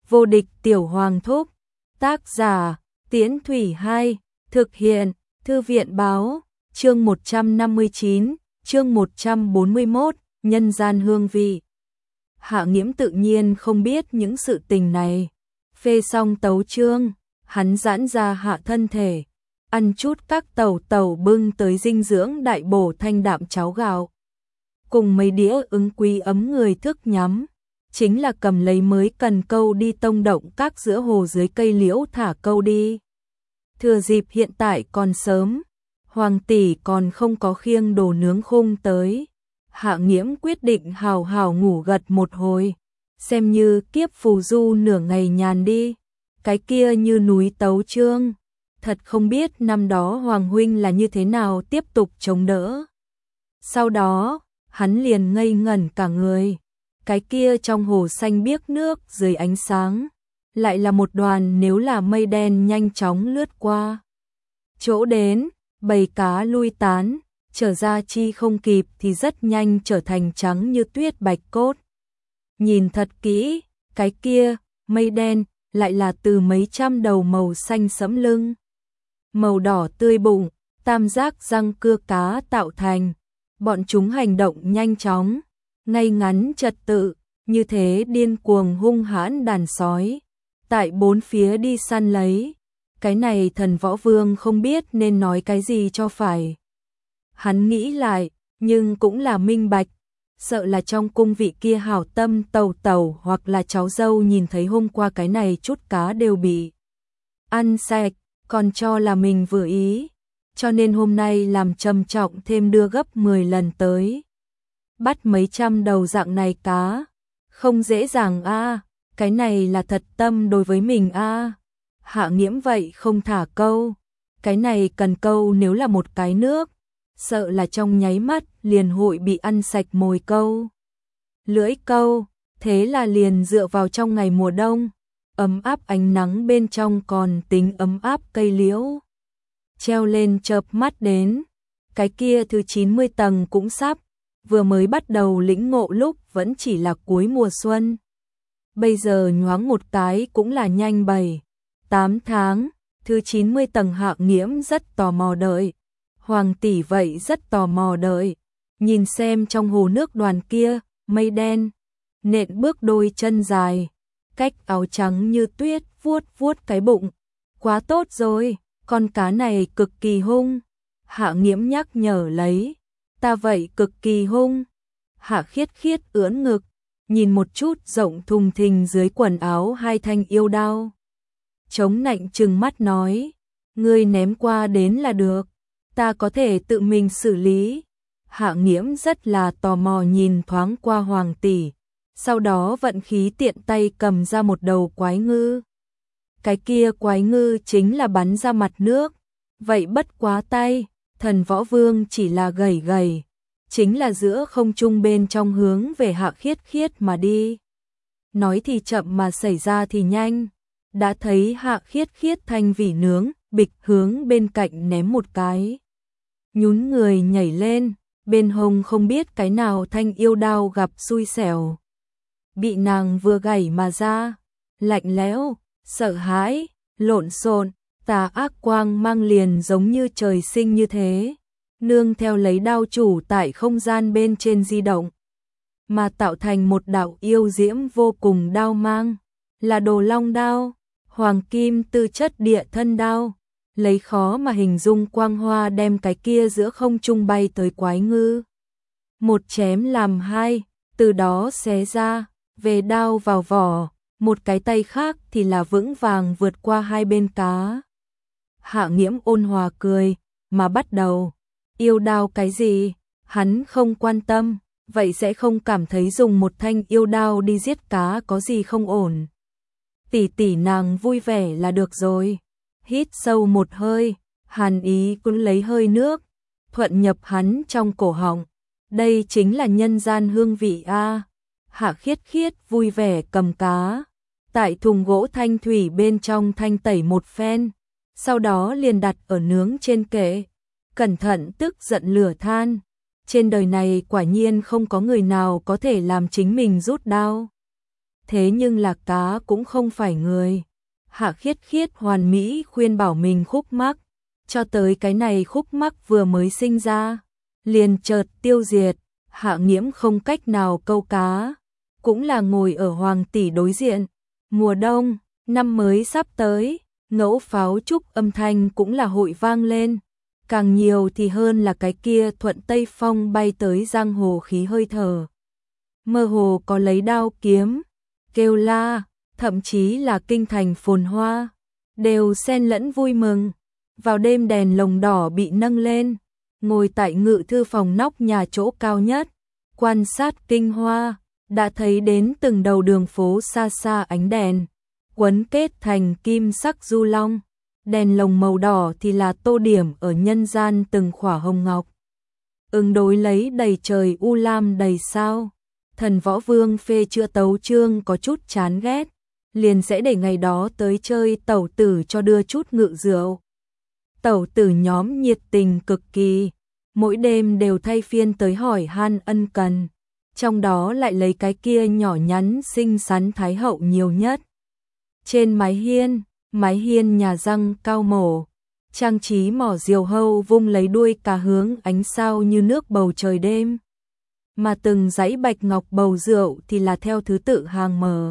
Vô địch tiểu hoàng thúc. Tác giả, Tiễn Thủy 2, thực hiện, Thư viện báo, chương 159, chương 141, nhân gian hương vị. Hạ Nghiễm tự nhiên không biết những sự tình này. Phê xong tấu chương, hắn giãn ra hạ thân thể, ăn chút các tẩu tẩu bưng tới dinh dưỡng đại bổ thanh đạm cháo gạo. Cùng mấy đĩa ứng quý ấm người thức nhắm, chính là cầm lấy mới cần câu đi tông động các giữa hồ dưới cây liễu thả câu đi. Thừa dịp hiện tại còn sớm, Hoàng tỷ còn không có khiêng đồ nướng khung tới. Hạ Nghiễm quyết định hào hào ngủ gật một hồi, xem như kiếp phù du nửa ngày nhàn đi. Cái kia như núi tấu chương, thật không biết năm đó Hoàng huynh là như thế nào tiếp tục chống đỡ. Sau đó, hắn liền ngây ngẩn cả người. Cái kia trong hồ xanh biếc nước dưới ánh sáng, lại là một đoàn nếu là mây đen nhanh chóng lướt qua. Chỗ đến, bầy cá lui tán, trở ra chi không kịp thì rất nhanh trở thành trắng như tuyết bạch cốt. Nhìn thật kỹ, cái kia, mây đen, lại là từ mấy trăm đầu màu xanh sẫm lưng, màu đỏ tươi bụng, tam giác răng cưa cá tạo thành. Bọn chúng hành động nhanh chóng, ngay ngắn trật tự, như thế điên cuồng hung hãn đàn sói, tại bốn phía đi săn lấy. Cái này Thần Võ Vương không biết nên nói cái gì cho phải. Hắn nghĩ lại, nhưng cũng là minh bạch, sợ là trong cung vị kia hảo tâm tẩu tẩu hoặc là cháu dâu nhìn thấy hôm qua cái này chút cá đều bị ăn sạch, còn cho là mình vừa ý, cho nên hôm nay làm trầm trọng thêm đưa gấp 10 lần tới. Bắt mấy trăm đầu dạng này cá, không dễ dàng a, cái này là thật tâm đối với mình a. Hạ Nghiễm vậy không thả câu, cái này cần câu nếu là một cái nước, sợ là trong nháy mắt liền hội bị ăn sạch mồi câu. Lưỡi câu, thế là liền dựa vào trong ngày mùa đông, ấm áp ánh nắng bên trong còn tính ấm áp cây liễu. Treo lên chợp mắt đến, cái kia thứ 90 tầng cũng sắp, vừa mới bắt đầu lĩnh ngộ lúc vẫn chỉ là cuối mùa xuân. Bây giờ nhoáng một cái cũng là nhanh 7-8 tháng, thứ 90 tầng Hạ Nghiễm rất tò mò đợi. Hoàng tỷ vậy rất tò mò đợi, nhìn xem trong hồ nước đoàn kia, mây đen, nện bước đôi chân dài, cách áo trắng như tuyết vuốt vuốt cái bụng. Quá tốt rồi, con cá này cực kỳ hung. Hạ Nghiễm nhắc nhở lấy, ta vậy cực kỳ hung. Hạ Khiết Khiết ưỡn ngực, nhìn một chút rộng thùng thình dưới quần áo hai thanh yêu đao. Chống nạnh trừng mắt nói, ngươi ném qua đến là được, ta có thể tự mình xử lý. Hạ Nghiễm rất là tò mò nhìn thoáng qua Hoàng tỷ, sau đó vận khí tiện tay cầm ra một đầu quái ngư. Cái kia quái ngư chính là bắn ra mặt nước, vậy bất quá tay, Thần Võ Vương chỉ là gầy gầy, chính là giữa không trung bên trong hướng về Hạ Khiết Khiết mà đi. Nói thì chậm mà xảy ra thì nhanh, đã thấy Hạ Khiết Khiết thanh vỉ nướng, bịch hướng bên cạnh ném một cái. Nhún người nhảy lên, bên hông không biết cái nào thanh yêu đao gặp xui xẻo. Bị nàng vừa gảy mà ra, lạnh lẽo, sợ hãi, lộn xộn, tà ác quang mang liền giống như trời sinh như thế, nương theo lấy đao chủ tại không gian bên trên di động, mà tạo thành một đạo yêu diễm vô cùng đao mang, là Đồ Long đao, hoàng kim tư chất địa thân đao, lấy khó mà hình dung quang hoa đem cái kia giữa không trung bay tới quái ngư. Một chém làm hai, từ đó xé ra, về đao vào vỏ. Một cái tay khác thì là vững vàng vượt qua hai bên cá. Hạ Nghiễm ôn hòa cười, mà bắt đầu. Yêu đao cái gì? Hắn không quan tâm, vậy sẽ không cảm thấy dùng một thanh yêu đao đi giết cá có gì không ổn. Tỷ tỷ nàng vui vẻ là được rồi. Hít sâu một hơi, hàn ý cũng lấy hơi nước, thuận nhập hắn trong cổ họng. Đây chính là nhân gian hương vị a. Hạ Khiết Khiết vui vẻ cầm cá, tại thùng gỗ thanh thủy bên trong thanh tẩy một phen, sau đó liền đặt ở nướng trên kệ, cẩn thận tức giận lửa than. Trên đời này quả nhiên không có người nào có thể làm chính mình rút đao. thế nhưng là cá cũng không phải người. Hạ Khiết Khiết hoàn mỹ khuyên bảo mình khúc mắc, cho tới cái này khúc mắc vừa mới sinh ra, liền chợt tiêu diệt. Hạ Nghiễm không cách nào câu cá, cũng là ngồi ở Hoàng tỷ đối diện. Mùa đông, năm mới sắp tới, ngẫu pháo trúc âm thanh cũng là hội vang lên, càng nhiều thì hơn là cái kia thuận tây phong bay tới giang hồ khí hơi thở. Mơ hồ có lấy đao kiếm, kêu la, thậm chí là kinh thành phồn hoa, đều xen lẫn vui mừng. Vào đêm đèn lồng đỏ bị nâng lên, ngồi tại ngự thư phòng nóc nhà chỗ cao nhất, quan sát kinh hoa, đã thấy đến từng đầu đường phố xa xa ánh đèn, quấn kết thành kim sắc du long. Đèn lồng màu đỏ thì là tô điểm ở nhân gian từng khỏa hồng ngọc. Ứng đối lấy đầy trời u lam đầy sao. Thần Võ Vương phê chữa tấu chương có chút chán ghét, liền sẽ để ngày đó tới chơi tẩu tử cho đưa chút ngự rượu. Tẩu tử nhóm nhiệt tình cực kỳ, mỗi đêm đều thay phiên tới hỏi han ân cần, trong đó lại lấy cái kia nhỏ nhắn xinh xắn thái hậu nhiều nhất. Trên mái hiên nhà răng cao mổ, trang trí mỏ diều hâu vung lấy đuôi cá hướng ánh sao như nước bầu trời đêm. Mà từng dãy bạch ngọc bầu rượu thì là theo thứ tự hàng mở.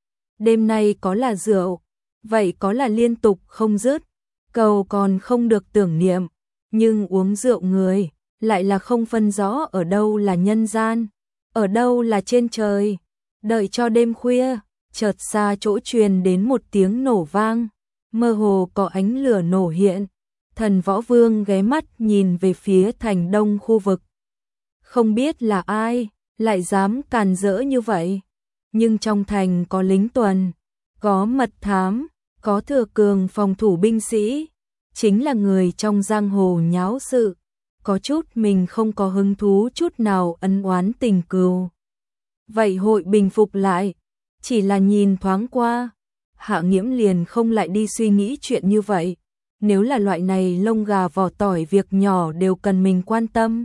Đêm nay có là rượu, vậy có là liên tục không dứt, cầu còn không được tưởng niệm, nhưng uống rượu người, lại là không phân rõ ở đâu là nhân gian, ở đâu là trên trời. Đợi cho đêm khuya, chợt xa chỗ truyền đến một tiếng nổ vang, mơ hồ có ánh lửa nổ hiện. Thần Võ Vương ghé mắt nhìn về phía thành đông khu vực. Không biết là ai, lại dám càn rỡ như vậy. Nhưng trong thành có lính tuần, có mật thám, có thừa cường phòng thủ binh sĩ, chính là người trong giang hồ nháo sự, có chút mình không có hứng thú chút nào ân oán tình cừu. Vậy hội bình phục lại, chỉ là nhìn thoáng qua, Hạ Nghiễm liền không lại đi suy nghĩ chuyện như vậy. Nếu là loại này lông gà vỏ tỏi việc nhỏ đều cần mình quan tâm,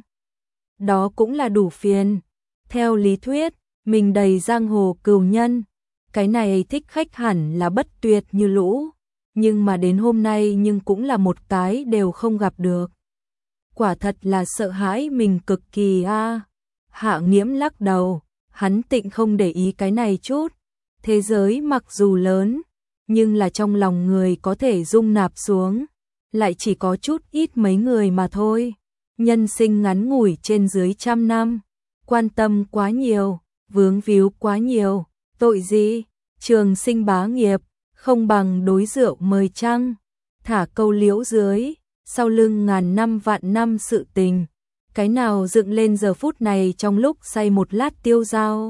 đó cũng là đủ phiền. Theo lý thuyết, mình đầy giang hồ cừu nhân, cái này thích khách hẳn là bất tuyệt như lũ, nhưng mà đến hôm nay nhưng cũng là một cái đều không gặp được. Quả thật là sợ hãi mình cực kỳ a. Hạ Nghiễm lắc đầu, hắn tịnh không để ý cái này chút. Thế giới mặc dù lớn, nhưng là trong lòng người có thể dung nạp xuống, lại chỉ có chút ít mấy người mà thôi. Nhân sinh ngắn ngủi trên dưới 100 năm, quan tâm quá nhiều, vướng víu quá nhiều, tội gì, trường sinh bá nghiệp, không bằng đối rượu mời trăng, thả câu liễu dưới, sau lưng ngàn năm vạn năm sự tình, cái nào dựng lên giờ phút này trong lúc say một lát tiêu dao.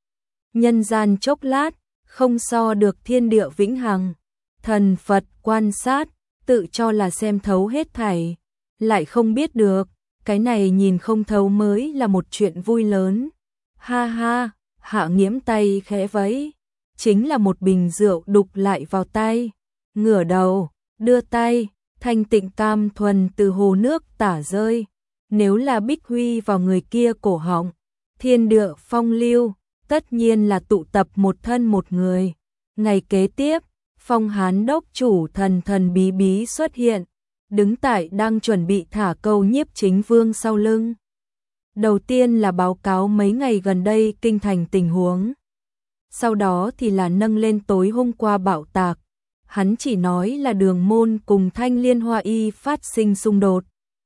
Nhân gian chốc lát, không so được thiên địa vĩnh hằng. Thần Phật quan sát, tự cho là xem thấu hết thảy, lại không biết được, cái này nhìn không thấu mới là một chuyện vui lớn. Ha ha, Hạ Nghiễm tay khẽ vẫy, chính là một bình rượu đục lại vào tay, ngửa đầu, đưa tay, thanh tịnh cam thuần từ hồ nước tả rơi. Nếu là Bích Huy vào người kia cổ họng, thiên địa phong lưu, tất nhiên là tụ tập một thân một người. Ngày kế tiếp, Phong Hán đốc chủ thần thần bí bí xuất hiện, đứng tại đang chuẩn bị thả câu Nhiếp Chính Vương sau lưng. Đầu tiên là báo cáo mấy ngày gần đây kinh thành tình huống. Sau đó thì là nâng lên tối hôm qua bạo tạc. Hắn chỉ nói là Đường Môn cùng Thanh Liên Hoa Y phát sinh xung đột.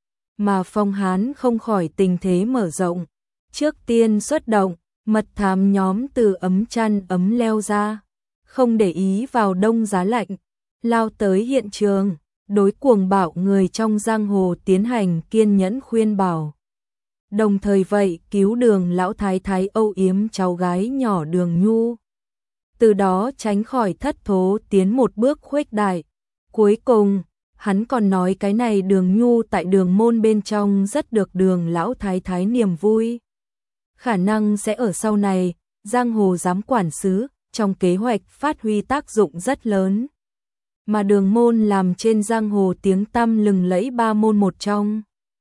Mà Phong Hán không khỏi tình thế mở rộng. Trước tiên xuất động, mật thám nhóm từ ấm chăn ấm leo ra. Không để ý vào đông giá lạnh, lao tới hiện trường, đối cuồng bạo người trong giang hồ tiến hành kiên nhẫn khuyên bảo. Đồng thời vậy cứu Đường lão thái thái âu yếm cháu gái nhỏ Đường Nhu. Từ đó tránh khỏi thất thố tiến một bước khuếch đại. Cuối cùng, hắn còn nói cái này Đường Nhu tại Đường Môn bên trong rất được Đường lão thái thái niềm vui. Khả năng sẽ ở sau này, giang hồ giám quản sứ, trong kế hoạch phát huy tác dụng rất lớn. Mà Đường Môn làm trên giang hồ tiếng tăm lừng lẫy 3 môn một trong.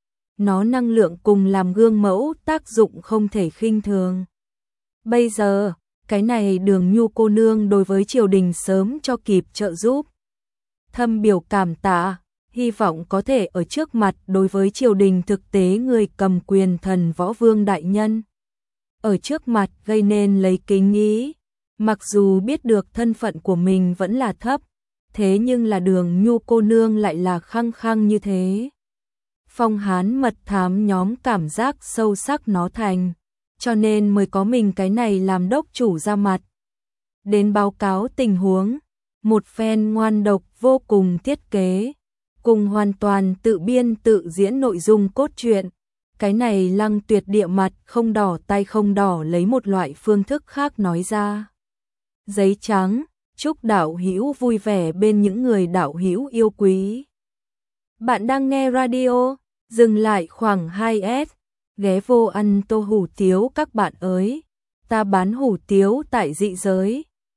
Nó năng lượng cùng làm gương mẫu tác dụng không thể khinh thường. Bây giờ, cái này Đường Nhu cô nương đối với triều đình sớm cho kịp trợ giúp. Thâm biểu cảm tạ, hy vọng có thể ở trước mặt đối với triều đình thực tế người cầm quyền Thần Võ Vương đại nhân. Ở trước mặt gây nên lấy kính ý, mặc dù biết được thân phận của mình vẫn là thấp, thế nhưng là Đường Nhu cô nương lại là khăng khăng như thế. Phong Hán mật thám nhóm cảm giác sâu sắc nó thành, cho nên mới có mình cái này làm đốc chủ ra mặt. Đến báo cáo tình huống, một phen ngoan độc vô cùng thiết kế, cùng hoàn toàn tự biên tự diễn nội dung cốt truyện. Cái này Lăng Tuyệt địa mặt không đỏ tay không đỏ lấy một loại phương thức khác nói ra. Giấy trắng, chúc đạo hữu vui vẻ bên những người đạo hữu yêu quý. Bạn đang nghe radio, dừng lại khoảng 2S, ghé vô ăn tô hủ tiếu các bạn ơi. Ta bán hủ tiếu tại dị giới.